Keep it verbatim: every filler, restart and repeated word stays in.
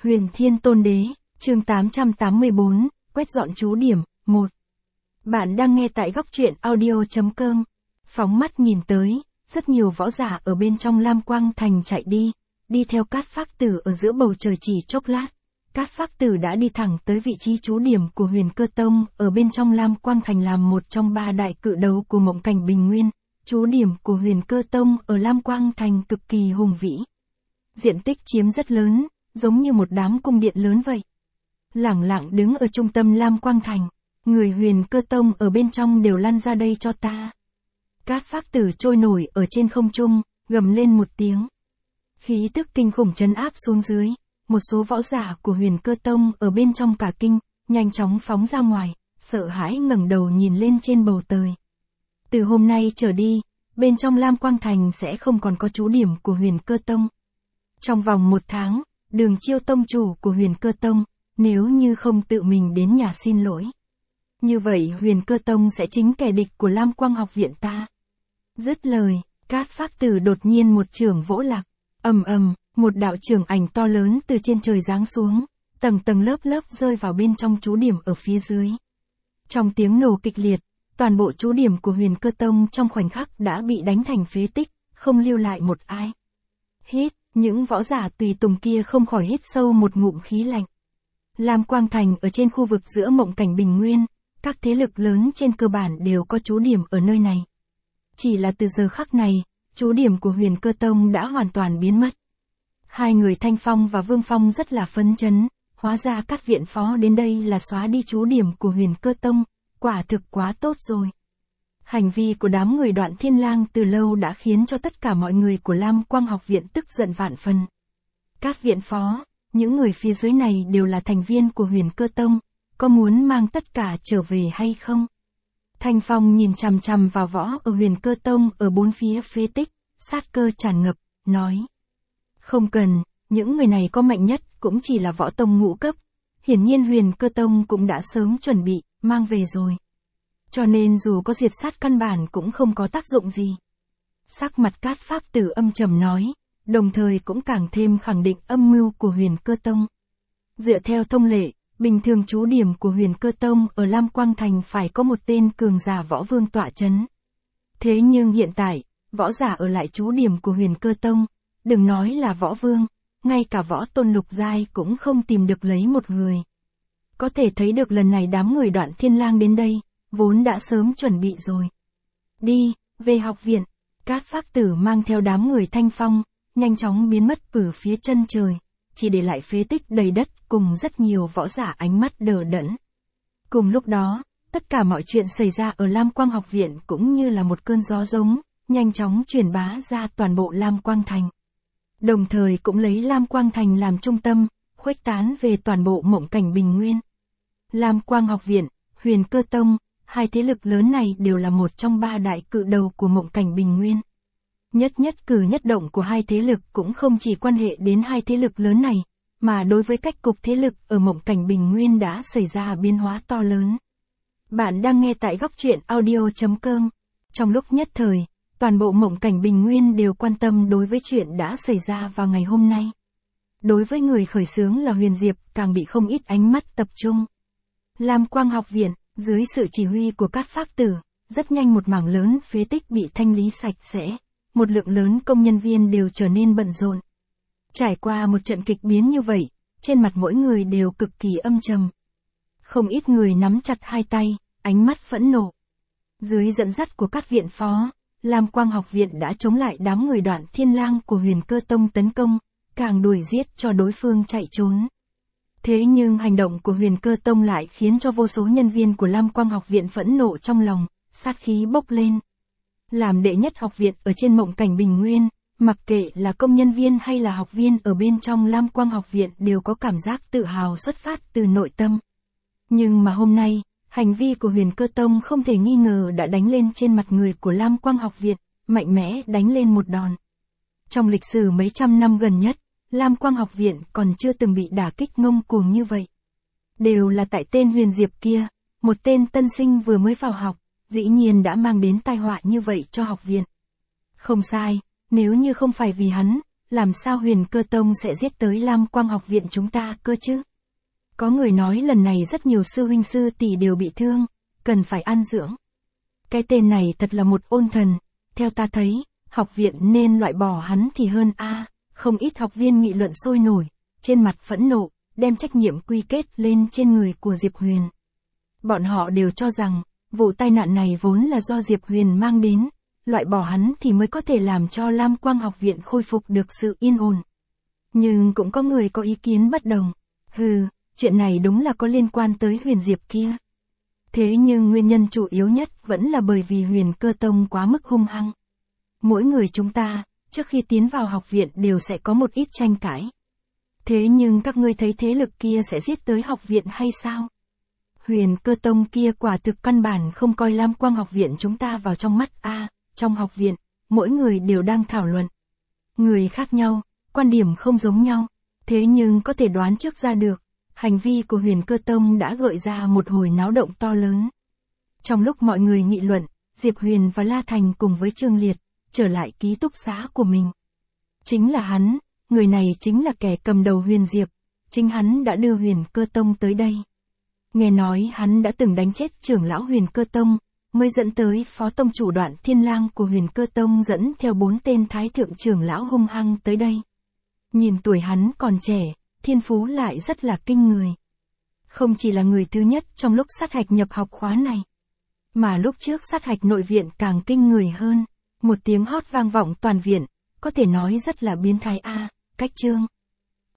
Huyền Thiên Tôn Đế, chương tám trăm tám mươi bốn, quét dọn chú điểm, một. Bạn đang nghe tại góc truyện audio chấm com. Phóng mắt nhìn tới, rất nhiều võ giả ở bên trong Lam Quang Thành chạy đi, đi theo Cát Phác Tử ở giữa bầu trời chỉ chốc lát. Cát Phác Tử đã đi thẳng tới vị trí trú điểm của Huyền Cơ Tông, ở bên trong Lam Quang Thành làm một trong ba đại cự đầu của Mộng Cảnh Bình Nguyên. Trú điểm của Huyền Cơ Tông ở Lam Quang Thành cực kỳ hùng vĩ. Diện tích chiếm rất lớn, giống như một đám cung điện lớn vậy. Lẳng lặng đứng ở trung tâm Lam Quang Thành, người Huyền Cơ Tông ở bên trong đều lăn ra đây cho ta. Cát Phác Tử trôi nổi ở trên không trung, gầm lên một tiếng. Khí tức kinh khủng trấn áp xuống dưới, một số võ giả của Huyền Cơ Tông ở bên trong cả kinh, nhanh chóng phóng ra ngoài, sợ hãi ngẩng đầu nhìn lên trên bầu trời. Từ hôm nay trở đi, bên trong Lam Quang Thành sẽ không còn có trú điểm của Huyền Cơ Tông. Trong vòng một tháng, Đường Chiêu tông chủ của Huyền Cơ Tông, nếu như không tự mình đến nhà xin lỗi, như vậy Huyền Cơ Tông sẽ chính kẻ địch của Lam Quang học viện ta. Dứt lời, Cát Phác Tử đột nhiên một chưởng vỗ lạc, ầm ầm, một đạo chưởng ảnh to lớn từ trên trời giáng xuống, tầng tầng lớp lớp rơi vào bên trong trú điểm ở phía dưới. Trong tiếng nổ kịch liệt, toàn bộ trú điểm của Huyền Cơ Tông trong khoảnh khắc đã bị đánh thành phế tích, không lưu lại một ai. Hít, những võ giả tùy tùng kia không khỏi hít sâu một ngụm khí lạnh. Lam Quang Thành ở trên khu vực giữa Mộng Cảnh Bình Nguyên, các thế lực lớn trên cơ bản đều có trú điểm ở nơi này. Chỉ là từ giờ khắc này, trú điểm của Huyền Cơ Tông đã hoàn toàn biến mất. Hai người Thanh Phong và Vương Phong rất là phấn chấn, hóa ra các viện phó đến đây là xóa đi trú điểm của Huyền Cơ Tông, quả thực quá tốt rồi. Hành vi của đám người Đoạn Thiên Lang từ lâu đã khiến cho tất cả mọi người của Lam Quang học viện tức giận vạn phần. Các viện phó, những người phía dưới này đều là thành viên của Huyền Cơ Tông, có muốn mang tất cả trở về hay không? Thanh Phong nhìn chằm chằm vào võ ở Huyền Cơ Tông ở bốn phía phế tích, sát cơ tràn ngập, nói. Không cần, những người này có mạnh nhất cũng chỉ là võ tông ngũ cấp, hiển nhiên Huyền Cơ Tông cũng đã sớm chuẩn bị, mang về rồi. Cho nên dù có diệt sát căn bản cũng không có tác dụng gì. Sắc mặt Cát Phác Tử âm trầm nói, đồng thời cũng càng thêm khẳng định âm mưu của Huyền Cơ Tông. Dựa theo thông lệ, bình thường trú điểm của Huyền Cơ Tông ở Lam Quang Thành phải có một tên cường giả võ vương tọa chấn. Thế nhưng hiện tại, võ giả ở lại trú điểm của Huyền Cơ Tông, đừng nói là võ vương, ngay cả võ tôn lục giai cũng không tìm được lấy một người. Có thể thấy được lần này đám người Đoạn Thiên Lang đến đây, vốn đã sớm chuẩn bị rồi. Đi, về học viện, Cát Phác Tử mang theo đám người Thanh Phong, nhanh chóng biến mất từ phía chân trời, chỉ để lại phế tích đầy đất cùng rất nhiều võ giả ánh mắt đờ đẫn. Cùng lúc đó, tất cả mọi chuyện xảy ra ở Lam Quang học viện cũng như là một cơn gió giống, nhanh chóng truyền bá ra toàn bộ Lam Quang Thành. Đồng thời cũng lấy Lam Quang Thành làm trung tâm, khuếch tán về toàn bộ Mộng Cảnh Bình Nguyên. Lam Quang học viện, Huyền Cơ Tông, hai thế lực lớn này đều là một trong ba đại cự đầu của Mộng Cảnh Bình Nguyên. Nhất nhất cử nhất động của hai thế lực cũng không chỉ quan hệ đến hai thế lực lớn này, mà đối với cách cục thế lực ở Mộng Cảnh Bình Nguyên đã xảy ra biến hóa to lớn. Bạn đang nghe tại góc truyện audio chấm com. Trong lúc nhất thời, toàn bộ Mộng Cảnh Bình Nguyên đều quan tâm đối với chuyện đã xảy ra vào ngày hôm nay. Đối với người khởi xướng là Huyền Diệp càng bị không ít ánh mắt tập trung. Lam Quang học viện, dưới sự chỉ huy của Cát Phác Tử, rất nhanh một mảng lớn phế tích bị thanh lý sạch sẽ, một lượng lớn công nhân viên đều trở nên bận rộn. Trải qua một trận kịch biến như vậy, trên mặt mỗi người đều cực kỳ âm trầm. Không ít người nắm chặt hai tay, ánh mắt phẫn nộ. Dưới dẫn dắt của các viện phó, Lam Quang học viện đã chống lại đám người Đoạn Thiên Lang của Huyền Cơ Tông tấn công, càng đuổi giết cho đối phương chạy trốn. Thế nhưng hành động của Huyền Cơ Tông lại khiến cho vô số nhân viên của Lam Quang học viện phẫn nộ trong lòng, sát khí bốc lên. Làm đệ nhất học viện ở trên Mộng Cảnh Bình Nguyên, mặc kệ là công nhân viên hay là học viên ở bên trong Lam Quang học viện đều có cảm giác tự hào xuất phát từ nội tâm. Nhưng mà hôm nay, hành vi của Huyền Cơ Tông không thể nghi ngờ đã đánh lên trên mặt người của Lam Quang học viện, mạnh mẽ đánh lên một đòn. Trong lịch sử mấy trăm năm gần nhất, Lam Quang học viện còn chưa từng bị đả kích ngông cuồng như vậy. Đều là tại tên Huyền Diệp kia, một tên tân sinh vừa mới vào học, dĩ nhiên đã mang đến tai họa như vậy cho học viện. Không sai, nếu như không phải vì hắn, làm sao Huyền Cơ Tông sẽ giết tới Lam Quang học viện chúng ta cơ chứ? Có người nói lần này rất nhiều sư huynh sư tỷ đều bị thương, cần phải an dưỡng. Cái tên này thật là một ôn thần, theo ta thấy, học viện nên loại bỏ hắn thì hơn a. Không ít học viên nghị luận sôi nổi, trên mặt phẫn nộ, đem trách nhiệm quy kết lên trên người của Diệp Huyền. Bọn họ đều cho rằng, vụ tai nạn này vốn là do Diệp Huyền mang đến, loại bỏ hắn thì mới có thể làm cho Lam Quang học viện khôi phục được sự yên ổn. Nhưng cũng có người có ý kiến bất đồng. Hừ, chuyện này đúng là có liên quan tới Huyền Diệp kia. Thế nhưng nguyên nhân chủ yếu nhất vẫn là bởi vì Huyền Cơ Tông quá mức hung hăng. Mỗi người chúng ta, trước khi tiến vào học viện đều sẽ có một ít tranh cãi. Thế nhưng các ngươi thấy thế lực kia sẽ giết tới học viện hay sao? Huyền Cơ Tông kia quả thực căn bản không coi Lam Quang học viện chúng ta vào trong mắt a. À, trong học viện, mỗi người đều đang thảo luận. Người khác nhau, quan điểm không giống nhau, thế nhưng có thể đoán trước ra được, hành vi của Huyền Cơ Tông đã gợi ra một hồi náo động to lớn. Trong lúc mọi người nghị luận, Diệp Huyền và La Thành cùng với Trương Liệt, trở lại ký túc xá của mình. Chính là hắn, người này chính là kẻ cầm đầu Huyền Diệp, chính hắn đã đưa Huyền Cơ Tông tới đây. Nghe nói hắn đã từng đánh chết trưởng lão Huyền Cơ Tông, mới dẫn tới phó tông chủ Đoạn Thiên Lang của Huyền Cơ Tông dẫn theo bốn tên thái thượng trưởng lão hung hăng tới đây. Nhìn tuổi hắn còn trẻ, thiên phú lại rất là kinh người. Không chỉ là người thứ nhất trong lúc sát hạch nhập học khóa này, mà lúc trước sát hạch nội viện càng kinh người hơn. Một tiếng hót vang vọng toàn viện, có thể nói rất là biến thái a. Cách chương